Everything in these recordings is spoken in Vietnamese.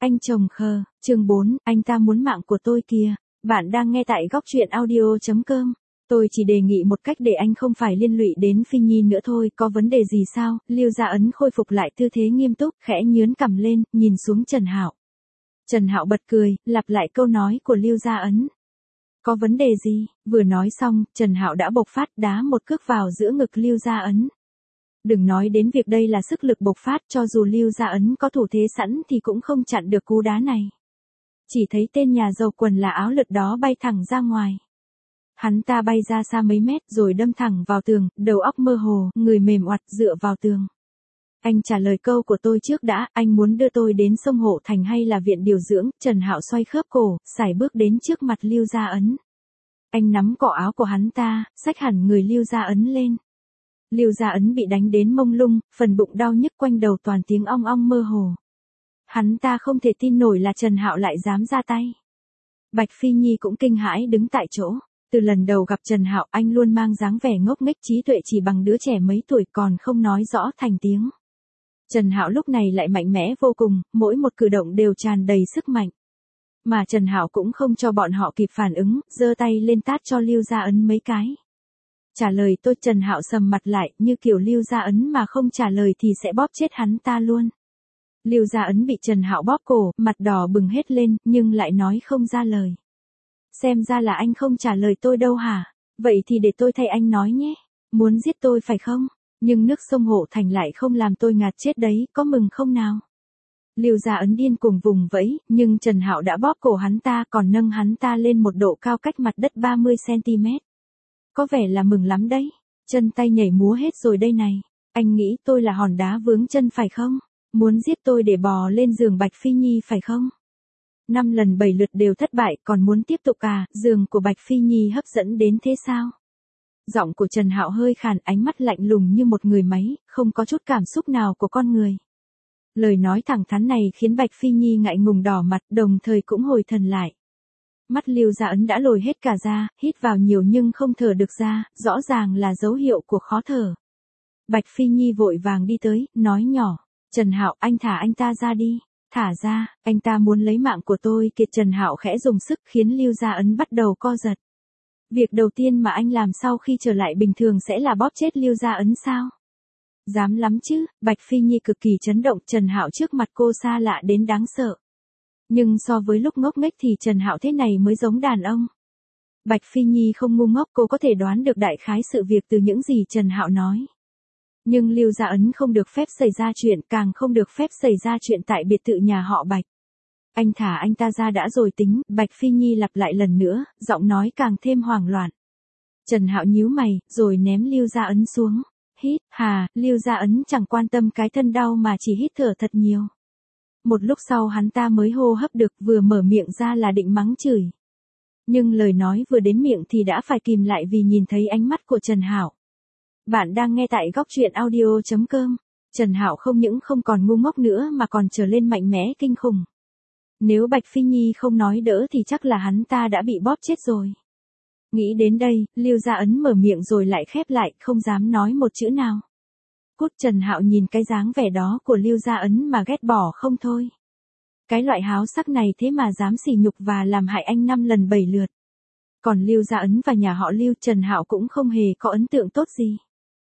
Anh chồng khờ, chương 4, anh ta muốn mạng của tôi kìa. Bạn đang nghe tại góc truyện audio.com. Tôi chỉ đề nghị một cách để anh không phải liên lụy đến Phi Nhi nữa thôi, có vấn đề gì sao? Lưu Gia Ấn khôi phục lại tư thế nghiêm túc, khẽ nhướn cằm lên, nhìn xuống Trần Hạo. Trần Hạo bật cười, lặp lại câu nói của Lưu Gia Ấn. Có vấn đề gì? Vừa nói xong, Trần Hạo đã bộc phát đá một cước vào giữa ngực Lưu Gia Ấn. Đừng nói đến việc đây là sức lực bộc phát, cho dù Lưu Gia Ấn có thủ thế sẵn thì cũng không chặn được cú đá này. Chỉ thấy tên nhà giàu quần là áo lượt đó bay thẳng ra ngoài. Hắn ta bay ra xa mấy mét rồi đâm thẳng vào tường, đầu óc mơ hồ, người mềm oặt dựa vào tường. Anh trả lời câu của tôi trước đã, anh muốn đưa tôi đến sông Hộ Thành hay là viện điều dưỡng? Trần Hạo xoay khớp cổ, sải bước đến trước mặt Lưu Gia Ấn. Anh nắm cổ áo của hắn ta, xách hẳn người Lưu Gia Ấn lên. Lưu Gia Ấn bị đánh đến mông lung, phần bụng đau nhức quanh đầu toàn tiếng ong ong mơ hồ. Hắn ta không thể tin nổi là Trần Hạo lại dám ra tay. Bạch Phi Nhi cũng kinh hãi đứng tại chỗ. Từ lần đầu gặp Trần Hạo, anh luôn mang dáng vẻ ngốc nghếch, trí tuệ chỉ bằng đứa trẻ mấy tuổi, còn không nói rõ thành tiếng. Trần Hạo lúc này lại mạnh mẽ vô cùng, mỗi một cử động đều tràn đầy sức mạnh. Mà Trần Hạo cũng không cho bọn họ kịp phản ứng, giơ tay lên tát cho Lưu Gia Ấn mấy cái. Trả lời tôi. Trần Hạo sầm mặt lại, như kiểu Lưu Gia Ấn mà không trả lời thì sẽ bóp chết hắn ta luôn. Lưu Gia Ấn bị Trần Hạo bóp cổ, mặt đỏ bừng hết lên, nhưng lại nói không ra lời. Xem ra là anh không trả lời tôi đâu hả? Vậy thì để tôi thay anh nói nhé. Muốn giết tôi phải không? Nhưng nước sông Hộ Thành lại không làm tôi ngạt chết đấy, có mừng không nào? Lưu Gia Ấn điên cuồng vùng vẫy, nhưng Trần Hạo đã bóp cổ hắn ta, còn nâng hắn ta lên một độ cao cách mặt đất 30cm. Có vẻ là mừng lắm đấy. Chân tay nhảy múa hết rồi đây này. Anh nghĩ tôi là hòn đá vướng chân phải không? Muốn giết tôi để bò lên giường Bạch Phi Nhi phải không? 5 lần 7 lượt đều thất bại, còn muốn tiếp tục à? Giường của Bạch Phi Nhi hấp dẫn đến thế sao? Giọng của Trần Hạo hơi khàn, ánh mắt lạnh lùng như một người máy, không có chút cảm xúc nào của con người. Lời nói thẳng thắn này khiến Bạch Phi Nhi ngại ngùng đỏ mặt, đồng thời cũng hồi thần lại. Mắt Lưu Gia Ấn đã lồi hết cả ra, hít vào nhiều nhưng không thở được ra, rõ ràng là dấu hiệu của khó thở. Bạch Phi Nhi vội vàng đi tới, nói nhỏ, Trần Hạo, anh thả anh ta ra đi. Thả ra, anh ta muốn lấy mạng của tôi. Kiệt. Trần Hạo khẽ dùng sức khiến Lưu Gia Ấn bắt đầu co giật. Việc đầu tiên mà anh làm sau khi trở lại bình thường sẽ là bóp chết Lưu Gia Ấn sao? Dám lắm chứ? Bạch Phi Nhi cực kỳ chấn động, Trần Hạo trước mặt cô xa lạ đến đáng sợ. Nhưng so với lúc ngốc nghếch thì Trần Hạo thế này mới giống đàn ông. Bạch Phi Nhi không ngu ngốc, cô có thể đoán được đại khái sự việc từ những gì Trần Hạo nói. Nhưng Lưu Gia Ấn không được phép xảy ra chuyện, càng không được phép xảy ra chuyện tại biệt thự nhà họ Bạch. Anh thả anh ta ra đã rồi tính. Bạch Phi Nhi lặp lại lần nữa, giọng nói càng thêm hoảng loạn. Trần Hạo nhíu mày, rồi ném Lưu Gia Ấn xuống. Hít hà. Lưu Gia Ấn chẳng quan tâm cái thân đau mà chỉ hít thở thật nhiều. Một lúc sau hắn ta mới hô hấp được, vừa mở miệng ra là định mắng chửi. Nhưng lời nói vừa đến miệng thì đã phải kìm lại vì nhìn thấy ánh mắt của Trần Hạo. Bạn đang nghe tại góc truyện audio.com. Trần Hạo không những không còn ngu ngốc nữa mà còn trở lên mạnh mẽ kinh khủng. Nếu Bạch Phi Nhi không nói đỡ thì chắc là hắn ta đã bị bóp chết rồi. Nghĩ đến đây, Lưu Gia Ấn mở miệng rồi lại khép lại, không dám nói một chữ nào. Cút. Trần Hạo nhìn cái dáng vẻ đó của Lưu Gia Ấn mà ghét bỏ không thôi. Cái loại háo sắc này thế mà dám sỉ nhục và làm hại anh 5 lần 7 lượt. Còn Lưu Gia Ấn và nhà họ Lưu, Trần Hạo cũng không hề có ấn tượng tốt gì.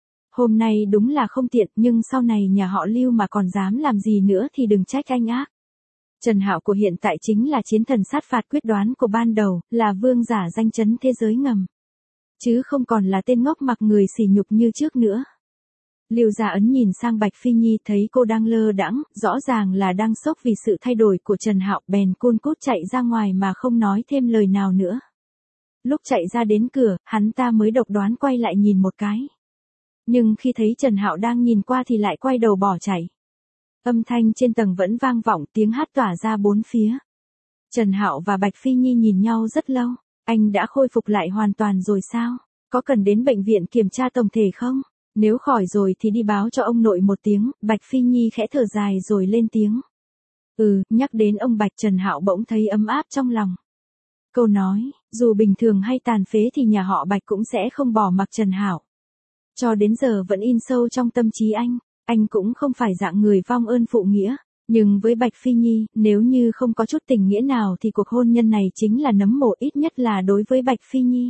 Hôm nay đúng là không tiện, nhưng sau này nhà họ Lưu mà còn dám làm gì nữa thì đừng trách anh ác. Trần Hạo của hiện tại chính là chiến thần sát phạt quyết đoán của ban đầu, là vương giả danh chấn thế giới ngầm. Chứ không còn là tên ngốc mặc người sỉ nhục như trước nữa. Lưu Gia Ấn nhìn sang Bạch Phi Nhi, thấy cô đang lơ đãng, rõ ràng là đang sốc vì sự thay đổi của Trần Hạo, bèn cun cút chạy ra ngoài mà không nói thêm lời nào nữa. Lúc chạy ra đến cửa, hắn ta mới độc đoán quay lại nhìn một cái. Nhưng khi thấy Trần Hạo đang nhìn qua thì lại quay đầu bỏ chạy. Âm thanh trên tầng vẫn vang vọng, tiếng hát tỏa ra bốn phía. Trần Hạo và Bạch Phi Nhi nhìn nhau rất lâu. Anh đã khôi phục lại hoàn toàn rồi sao? Có cần đến bệnh viện kiểm tra tổng thể không? Nếu khỏi rồi thì đi báo cho ông nội một tiếng. Bạch Phi Nhi khẽ thở dài rồi lên tiếng. Nhắc đến ông Bạch, Trần Hạo bỗng thấy ấm áp trong lòng. Câu nói, dù bình thường hay tàn phế thì nhà họ Bạch cũng sẽ không bỏ mặc Trần Hạo. Cho đến giờ vẫn in sâu trong tâm trí anh cũng không phải dạng người vong ơn phụ nghĩa. Nhưng với Bạch Phi Nhi, nếu như không có chút tình nghĩa nào thì cuộc hôn nhân này chính là nấm mồ, ít nhất là đối với Bạch Phi Nhi.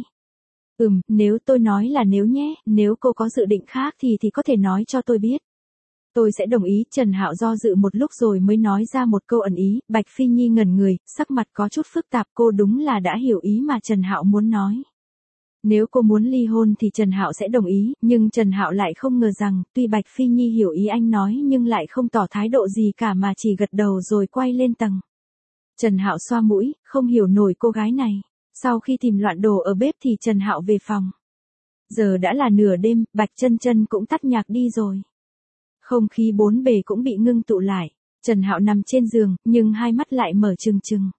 Nếu tôi nói là nếu nhé, nếu cô có dự định khác thì có thể nói cho tôi biết. Tôi sẽ đồng ý. Trần Hạo do dự một lúc rồi mới nói ra một câu ẩn ý. Bạch Phi Nhi ngẩn người, sắc mặt có chút phức tạp. Cô đúng là đã hiểu ý mà Trần Hạo muốn nói. Nếu cô muốn ly hôn thì Trần Hạo sẽ đồng ý, nhưng Trần Hạo lại không ngờ rằng, tuy Bạch Phi Nhi hiểu ý anh nói nhưng lại không tỏ thái độ gì cả mà chỉ gật đầu rồi quay lên tầng. Trần Hạo xoa mũi, không hiểu nổi cô gái này. Sau khi tìm loạn đồ ở bếp thì Trần Hạo về phòng. Giờ đã là nửa đêm, Bạch Chân Chân cũng tắt nhạc đi rồi. Không khí bốn bề cũng bị ngưng tụ lại. Trần Hạo nằm trên giường, nhưng hai mắt lại mở trừng trừng.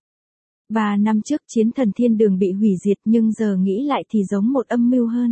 3 năm trước Chiến Thần Thiên Đường bị hủy diệt, nhưng giờ nghĩ lại thì giống một âm mưu hơn.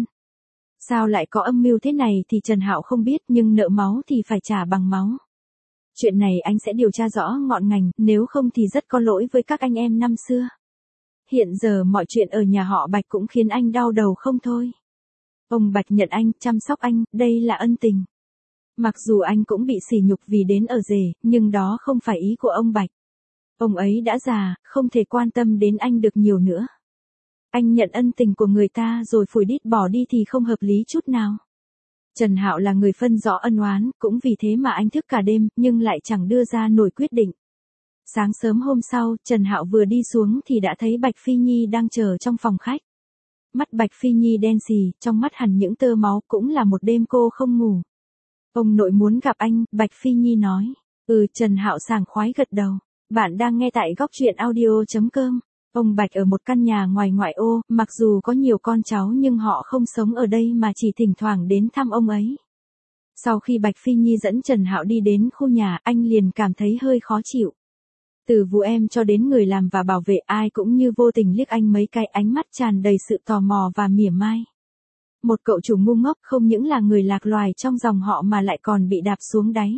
Sao lại có âm mưu thế này thì Trần Hạo không biết, nhưng nợ máu thì phải trả bằng máu. Chuyện này anh sẽ điều tra rõ ngọn ngành, nếu không thì rất có lỗi với các anh em năm xưa. Hiện giờ mọi chuyện ở nhà họ Bạch cũng khiến anh đau đầu không thôi. Ông Bạch nhận anh, chăm sóc anh, đây là ân tình. Mặc dù anh cũng bị sỉ nhục vì đến ở rể, nhưng đó không phải ý của ông Bạch. Ông ấy đã già, không thể quan tâm đến anh được nhiều nữa. Anh nhận ân tình của người ta rồi phủi đít bỏ đi thì không hợp lý chút nào. Trần Hạo là người phân rõ ân oán, cũng vì thế mà anh thức cả đêm, nhưng lại chẳng đưa ra nổi quyết định. Sáng sớm hôm sau, Trần Hạo vừa đi xuống thì đã thấy Bạch Phi Nhi đang chờ trong phòng khách. Mắt Bạch Phi Nhi đen xì, trong mắt hằn những tơ máu, cũng là một đêm cô không ngủ. Ông nội muốn gặp anh, Bạch Phi Nhi nói. Trần Hạo sảng khoái gật đầu. Bạn đang nghe tại góc truyện audio.com. Ông Bạch ở một căn nhà ngoài ngoại ô, mặc dù có nhiều con cháu nhưng họ không sống ở đây mà chỉ thỉnh thoảng đến thăm ông ấy. Sau khi Bạch Phi Nhi dẫn Trần Hạo đi đến khu nhà, anh liền cảm thấy hơi khó chịu. Từ vụ em cho đến người làm và bảo vệ, ai cũng như vô tình liếc anh mấy cái, ánh mắt tràn đầy sự tò mò và mỉa mai. Một cậu chủ ngu ngốc, không những là người lạc loài trong dòng họ mà lại còn bị đạp xuống đáy.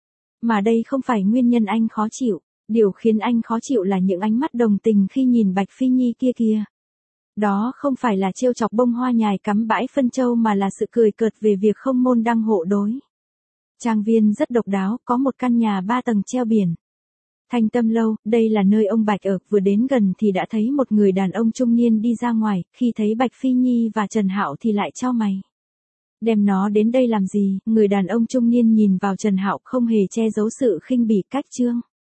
Mà đây không phải nguyên nhân anh khó chịu. Điều khiến anh khó chịu là những ánh mắt đồng tình khi nhìn Bạch Phi Nhi kia kìa. Đó không phải là trêu chọc bông hoa nhài cắm bãi phân châu mà là sự cười cợt về việc không môn đăng hộ đối. Trang viên rất độc đáo, có một căn nhà 3 tầng treo biển. Thanh Tâm Lâu, đây là nơi ông Bạch ở, vừa đến gần thì đã thấy một người đàn ông trung niên đi ra ngoài, khi thấy Bạch Phi Nhi và Trần Hạo thì lại chau mày. Đem nó đến đây làm gì? Người đàn ông trung niên nhìn vào Trần Hạo không hề che giấu sự khinh bỉ. Cách chương